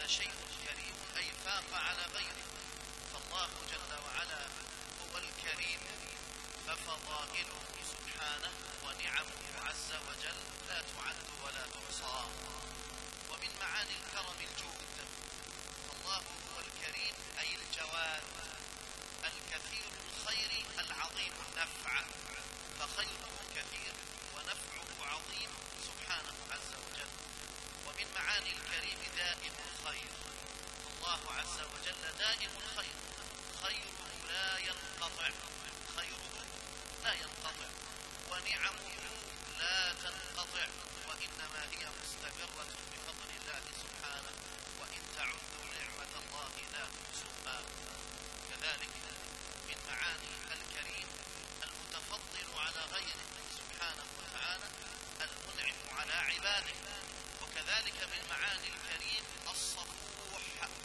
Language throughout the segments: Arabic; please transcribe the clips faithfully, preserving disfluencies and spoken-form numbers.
هذا شيء كريم أي فاق على غيره. فالله جل وعلا هو الكريم، ففضائله سبحانه ونعمه عز وجل لا تعد ولا تحصى. ومن معاني الكرم الجود، فالله هو الكريم أي الجواد الكثير الخير العظيم النفع، فخيره كثير ونفعه عظيم سبحانه عز وجل. ومن معاني الكريم دائم الخير، الله عز وجل دائم الخير، خيره لا ينقطع، خيره لا ينقطع، ونعمه لا تنقطع، وإنما هي مستمرة بفضل الله سبحانه، وإن تعدوا نعمة الله لا تحصوها. كذلك من معاني الكريم المتفضل على غيره سبحانه وتعالى، المنعم على عباده. وكذلك من معاني الكريم الصفوح،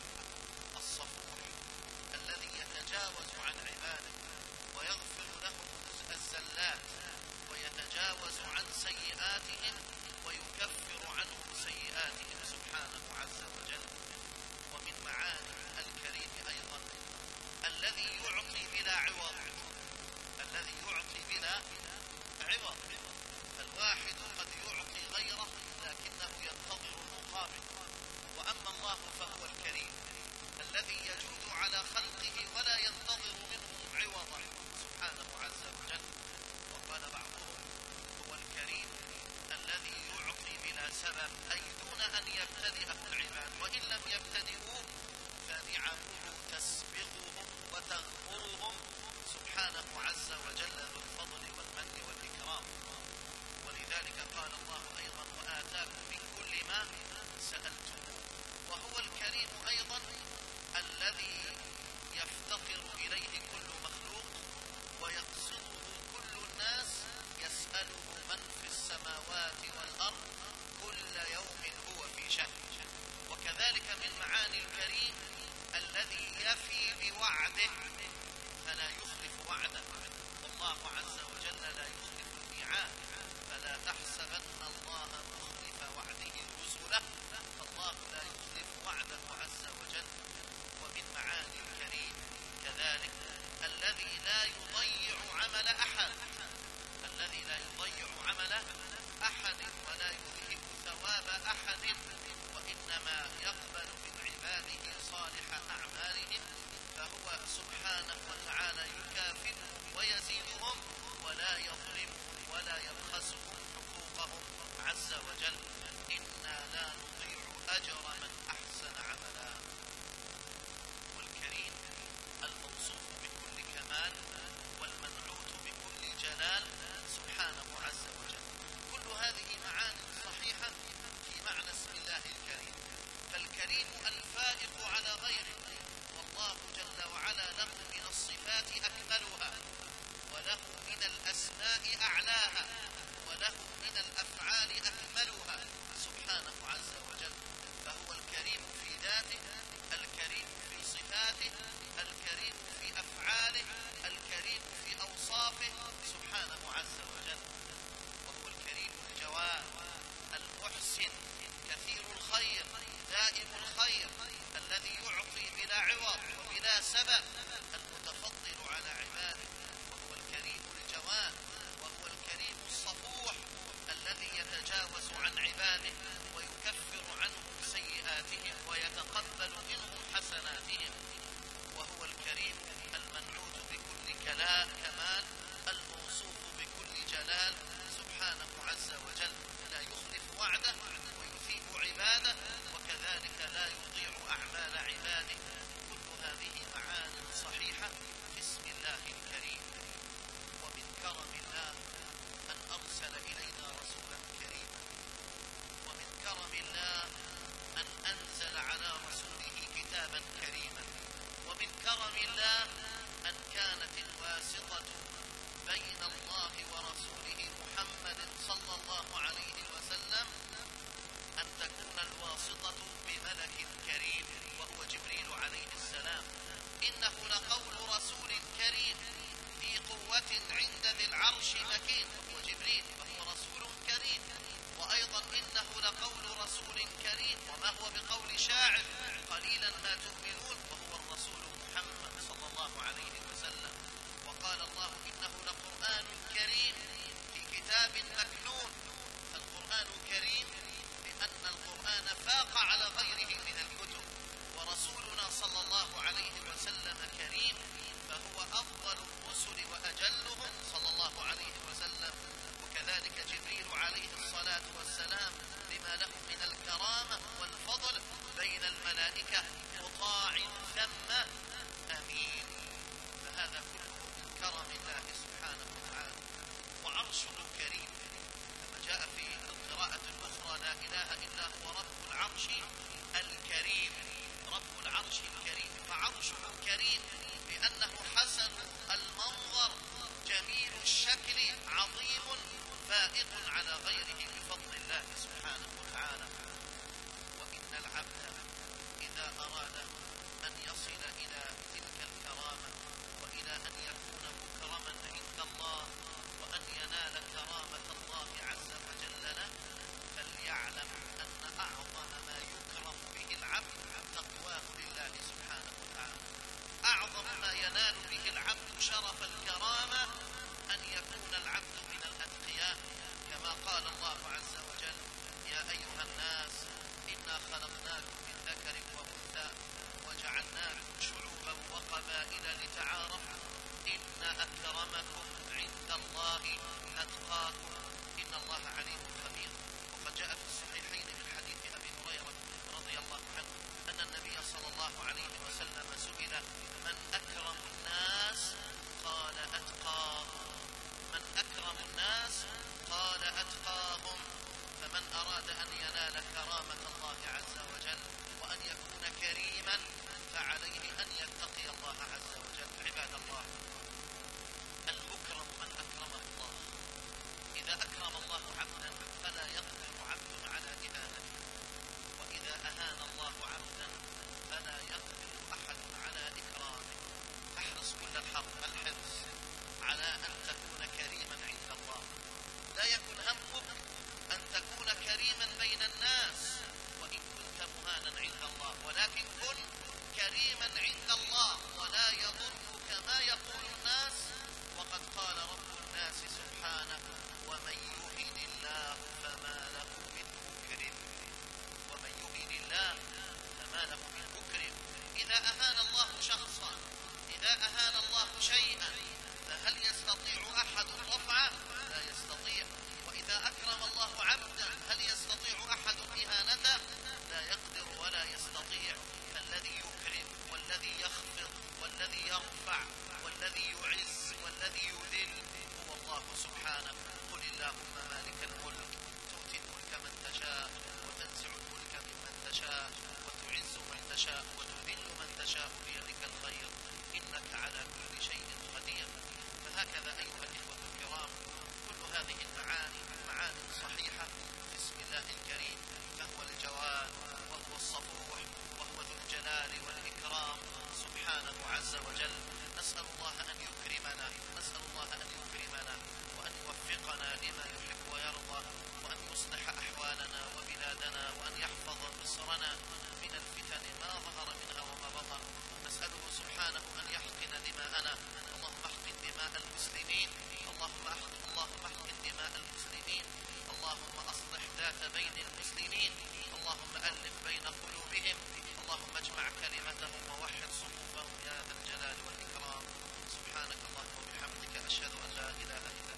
الصفوح الذي يتجاوز عن عباده ويغفر لهم الزلات ويتجاوز عن سيئاتهم ويكفر عنهم سيئاتهم سبحانه عز وجل. ومن معاني الكريم أيضا الذي يعطي بلا عوض، الذي يعطي بلا عوض. فالواحد قد يعطي غيره لكنه ينتظر المقابل، وأما الله فهو الكريم الذي يجود على خلقه ولا ينتظر منهم عوضا سبحانه عز وجل. وقال بعضهم هو الكريم الذي يعطي بلا سبب، أي دون أن يبتدئه العباد، وإن لم يبتدئوه فنعمه تسبقهم وتغمرهم سبحانه عز وجل ذو الفضل والمن والإكرام. ولذلك قال الله أيضا وآتاكم من كل ما سألتموه. وهو الكريم أيضا الذي يفتقر إليه كل مخلوق ويقصده كل الناس، يسأله من في السماوات والأرض كل يوم هو في شأن. وكذلك من معاني الكريم الذي يفي بوعده فلا يخلف وعده، والله عز وجل لا يخلف الميعاد، فلا تحسبن الله مخلف وعده رسله، فالله لا يخلف وعده عز وجل. ومن معاني الكريم كذلك الذي لا يضيع عمل أحد، الذي لا يضيع عمل أحد ولا يذهب ثواب أحد، وإنما يقبل من عباده صالح أعمالهم، فهو سبحانه وتعالى يكافئهم ويزيدهم ولا يظلمهم ولا يبخسهم حقوقهم عز وجل. إنا لا نضيع أجر من أحسن عملا. والكريم الموصوف بكل كمال والمنعوت بكل جلال سبحانه عز وجل. كل هذه معاني صحيحة في معنى اسم الله الكريم. فالكريم الفائق على غيره، والله جل وعلا له من الصفات أكملها، وله من الأسماء أعلاها، وله من الأفعال أكملها سبحانه عز وجل. فهو الكريم في ذاته، الكريم في صفاته، الكريم في أفعاله، الكريم في أوصافه سبحانه عز وجل. وهو الكريم الجواد المحسن كثير الخير دائم الخير الذي يعطي بلا عوض وبلا سبب، المتفضل على عباده. وهو الكريم الجواد، وهو الكريم الصفوح الذي يتجاوز عن عباده ويكفر عنهم سيئاتهم ويتقبل منهم حسناتهم. وهو الكريم المنعوت بكل كلام كمال، الموصوف بكل جلال سبحانه عز وجل، لا يخلف وعده ويثيب عباده، وكذلك لا يضيع أعمال عباده. كل هذه معان صحيحة في اسم الله الكريم. ومن كرم الله أن أرسل إلينا رسولا كريما، ومن كرم الله أن أنزل على رسوله كتابا كريما، ومن كرم الله أن كانت الواسطة بين الله ورسوله محمد صلى الله عليه وسلم أن تكون الواسطة بملك كريم وهو جبريل عليه السلام. إنه لقول رسول كريم ذي قوة عند ذي العرش مكين، وهو جبريل وهو رسول كريم. وأيضا إنه لقول رسول كريم، وما هو بقول شاعر، والسلام لما له من الكرامة والفضل بين الملائكة مطاع ثم أمين. فهذا كله من كرم الله سبحانه وتعالى. وعرشه كريم كما جاء في القراءة الأخرى: لا إله إلا هو رب العرش الكريم. رب العرش الكريم، فعرشه كريم لأنه حسن المنظر جميل الشكل عظيم فائق على غيره بفضل الله سبحانه وتعالى. وإن العبد إذا أراد أن يصل إلى تلك الكرامة وإلى أن يكون مكرما عند الله وأن ينال كرامة الله عز وجل له، فليعلم أن أعظم ما يكرم به العبد تقواه لله سبحانه وتعالى. أعظم ما ينال به العبد شرف الكرامة أن يكون العبد من الأتقياء، كما قال الله عز وجل: يا أيها الناس إنا خلقناكم من ذكر وأنثى وجعلناكم شعوبا وقبائل لتعارفوا إن أكرمكم عند الله أتقاكم إن الله عليم خبير. وقد جاء في الصحيحين من حديث أبي هريرة رضي الله عنه أن النبي صلى الله عليه وسلم سئل: من أكرم الناس؟ قال: أتقاهم. من أكرم الناس؟ قال: أتقاهم. فمن أراد أن ينال كرامة الله عز وجل وأن يكون كريما فعليه أن يتقي الله عز وجل. عباد الله، المكرم من أكرمه الله. إذا أكرم الله عبدا فلا يقدر عبد على إهانته، وإذا أهان الله عبدا فلا يقدر أحد على إكرامه. احرص كل الحرص على أن تكون كريما عند الله. لا يكن همك أن تكون كريما بين الناس وإن كنت مهانا عند الله، ولكن كن كريما عند الله ولا يضرك ما يقول الناس. وقد قال رب الناس سبحانه: ومن يهن الله فما له من مكرم. ومن يهن الله فما له من مكرم. إذا أهان الله شخصا، إذا أهان الله شيئا، فهل يستطيع أحد رفعه؟ لا يستطيع. وإذا أكرم الله عبدا هل يستطيع أحد إهانته؟ لا يقدر ولا يستطيع. الذي يكرم والذي يخفض والذي يرفع والذي يعز والذي يذل هو الله سبحانه. قل اللهم مالك الملك تؤتي الملك من تشاء وتنزع الملك ممن تشاء وتعز من تشاء وتذل من تشاء بيدك الخير إنك على كل شيء قدير. فهكذا أيها الإخوة الكرام، كل هذه المعاني معاني صحيحة في اسم الله الكريم، فهو الجواد وهو الصفوح وهو ذو الجلال والإكرام سبحانه عز وجل. نسأل الله أن يكرمنا، نسأل الله أن يكرمنا وأن يوفقنا لما يحب ويرضى، وأن يصلح أحوالنا وبلادنا، وأن يحفظ مصرنا من الفتن ما ظهر منها وما بطن. نسأله سبحانه أن يحقن دماءنا. اللهم احقن دماء المسلمين، اللهم احقن اللهم احقن دماء المسلمين، اللهم أصلح ذات بين المسلمين، اللهم ألف بين قلوبهم، اللهم اجمع كلمتهم ووحد صفوفهم يا ذا الجلال والإكرام. سبحانك اللهم وبحمدك أشهد أن لا إله إلا